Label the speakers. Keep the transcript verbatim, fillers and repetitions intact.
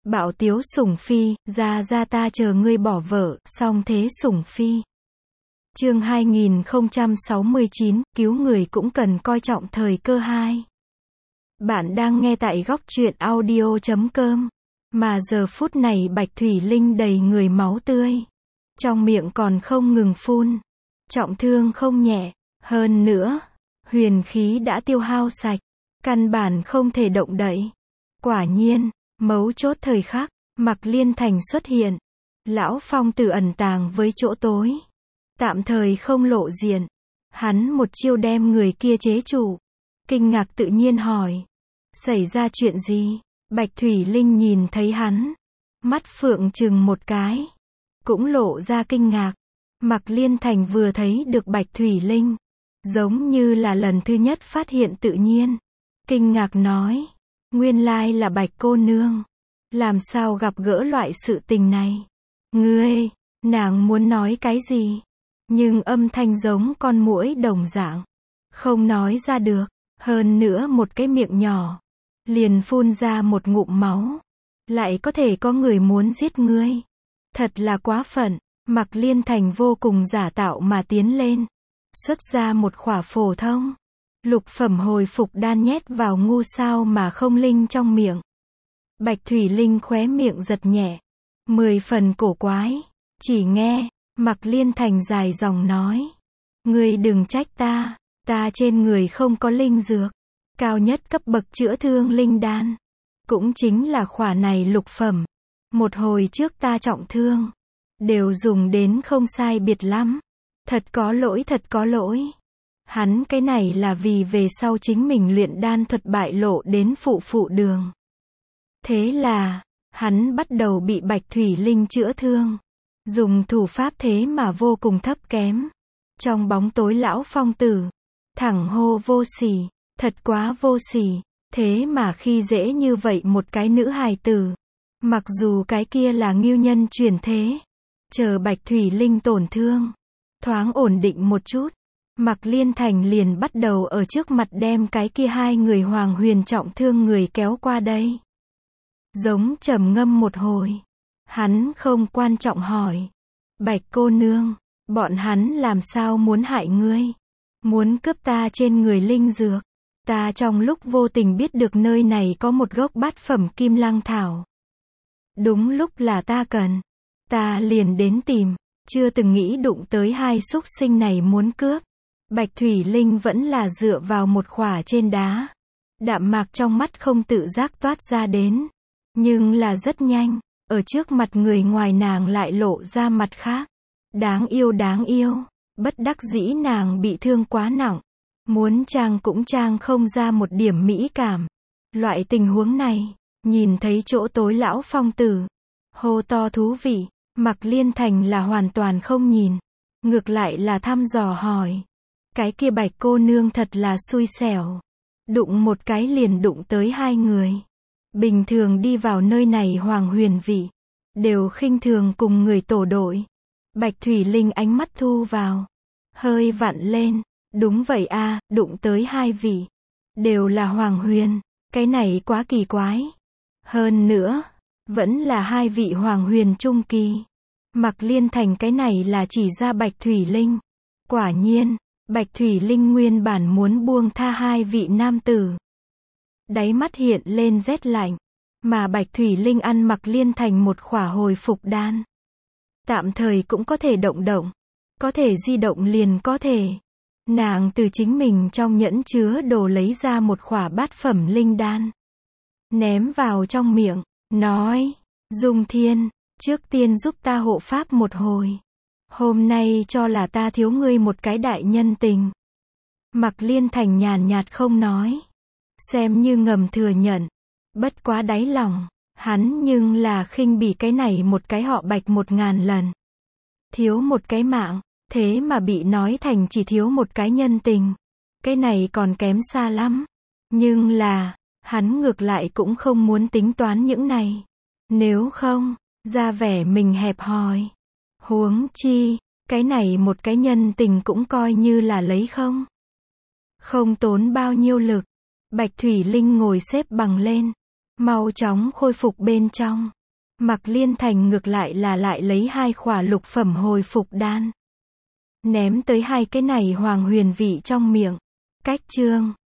Speaker 1: Bạo tiếu sủng phi, ra ra ta chờ ngươi bỏ vợ, song thế sủng phi. Chương hai nghìn không trăm sáu mươi chín, cứu người cũng cần coi trọng thời cơ hai. Bạn đang nghe tại góc truyện audio chấm com. Mà giờ phút này Bạch Thủy Linh đầy người máu tươi. Trong miệng còn không ngừng phun. Trọng thương không nhẹ. Hơn nữa, huyền khí đã tiêu hao sạch. Căn bản không thể động đậy. Quả nhiên, mấu chốt thời khắc, Mạc Liên Thành xuất hiện. Lão Phong Tử ẩn tàng với chỗ tối. Tạm thời không lộ diện. Hắn một chiêu đem người kia chế trụ. Kinh ngạc tự nhiên hỏi. Xảy ra chuyện gì? Bạch Thủy Linh nhìn thấy hắn. Mắt phượng trừng một cái. Cũng lộ ra kinh ngạc. Mạc Liên Thành vừa thấy được Bạch Thủy Linh. Giống như là lần thứ nhất phát hiện tự nhiên. Kinh ngạc nói. Nguyên lai là Bạch cô nương. Làm sao gặp gỡ loại sự tình này? Ngươi, nàng muốn nói cái gì? Nhưng âm thanh giống con muỗi đồng dạng. Không nói ra được. Hơn nữa một cái miệng nhỏ. Liền phun ra một ngụm máu. Lại có thể có người muốn giết ngươi. Thật là quá phận. Mạc Liên Thành vô cùng giả tạo mà tiến lên. Xuất ra một khỏa phổ thông. Lục phẩm hồi phục đan nhét vào ngu sao mà không linh trong miệng. Bạch Thủy Linh khóe miệng giật nhẹ. Mười phần cổ quái. Chỉ nghe, Mạc Liên Thành dài dòng nói. Ngươi đừng trách ta, ta trên người không có linh dược. Cao nhất cấp bậc chữa thương linh đan. Cũng chính là khỏa này lục phẩm. Một hồi trước ta trọng thương. Đều dùng đến không sai biệt lắm. Thật có lỗi thật có lỗi. Hắn cái này là vì về sau chính mình luyện đan thuật bại lộ đến phụ phụ đường. Thế là, hắn bắt đầu bị Bạch Thủy Linh chữa thương. Dùng thủ pháp thế mà vô cùng thấp kém. Trong bóng tối lão Phong Tử. Thẳng hô vô sỉ. Thật quá vô sỉ. Thế mà khi dễ như vậy một cái nữ hài tử. Mặc dù cái kia là ngưu nhân chuyển thế. Chờ Bạch Thủy Linh tổn thương. Thoáng ổn định một chút. Mạc Liên Thành liền bắt đầu ở trước mặt đem cái kia hai người Hoàng Huyền trọng thương người kéo qua đây. Giống trầm ngâm một hồi. Hắn không quan trọng hỏi. Bạch cô nương, bọn hắn làm sao muốn hại ngươi? Muốn cướp ta trên người linh dược. Ta trong lúc vô tình biết được nơi này có một gốc bát phẩm kim lang thảo. Đúng lúc là ta cần. Ta liền đến tìm. Chưa từng nghĩ đụng tới hai súc sinh này muốn cướp. Bạch Thủy Linh vẫn là dựa vào một khỏa trên đá. Đạm mạc trong mắt không tự giác toát ra đến. Nhưng là rất nhanh. Ở trước mặt người ngoài nàng lại lộ ra mặt khác. Đáng yêu đáng yêu. Bất đắc dĩ nàng bị thương quá nặng. Muốn trang cũng trang không ra một điểm mỹ cảm. Loại tình huống này. Nhìn thấy chỗ tối lão Phong Tử. Hô to thú vị. Mạc Liên Thành là hoàn toàn không nhìn. Ngược lại là thăm dò hỏi. Cái kia Bạch cô nương thật là xui xẻo. Đụng một cái liền đụng tới hai người. Bình thường đi vào nơi này Hoàng Huyền vị. Đều khinh thường cùng người tổ đội. Bạch Thủy Linh ánh mắt thu vào. Hơi vặn lên. Đúng vậy a, đụng tới hai vị. Đều là Hoàng Huyền. Cái này quá kỳ quái. Hơn nữa, vẫn là hai vị Hoàng Huyền trung kỳ. Mạc Liên Thành cái này là chỉ ra Bạch Thủy Linh. Quả nhiên, Bạch Thủy Linh nguyên bản muốn buông tha hai vị nam tử. Đáy mắt hiện lên rét lạnh. Mà Bạch Thủy Linh ăn Mạc Liên Thành một khỏa hồi phục đan. Tạm thời cũng có thể động động. Có thể di động liền có thể. Nàng từ chính mình trong nhẫn chứa đồ lấy ra một khỏa bát phẩm linh đan. Ném vào trong miệng. Nói. Dung Thiên. Trước tiên giúp ta hộ pháp một hồi. Hôm nay cho là ta thiếu ngươi một cái đại nhân tình. Mạc Liên Thành nhàn nhạt không nói. Xem như ngầm thừa nhận. Bất quá đáy lòng. Hắn nhưng là khinh bỉ cái này một cái họ Bạch một ngàn lần. Thiếu một cái mạng. Thế mà bị nói thành chỉ thiếu một cái nhân tình. Cái này còn kém xa lắm. Nhưng là. Hắn ngược lại cũng không muốn tính toán những này. Nếu không. Ra vẻ mình hẹp hòi. Huống chi, cái này một cái nhân tình cũng coi như là lấy không. Không tốn bao nhiêu lực. Bạch Thủy Linh ngồi xếp bằng lên. Mau chóng khôi phục bên trong. Mạc Liên Thành ngược lại là lại lấy hai khỏa lục phẩm hồi phục đan. Ném tới hai cái này hoàng huyền vị trong miệng. Cách chương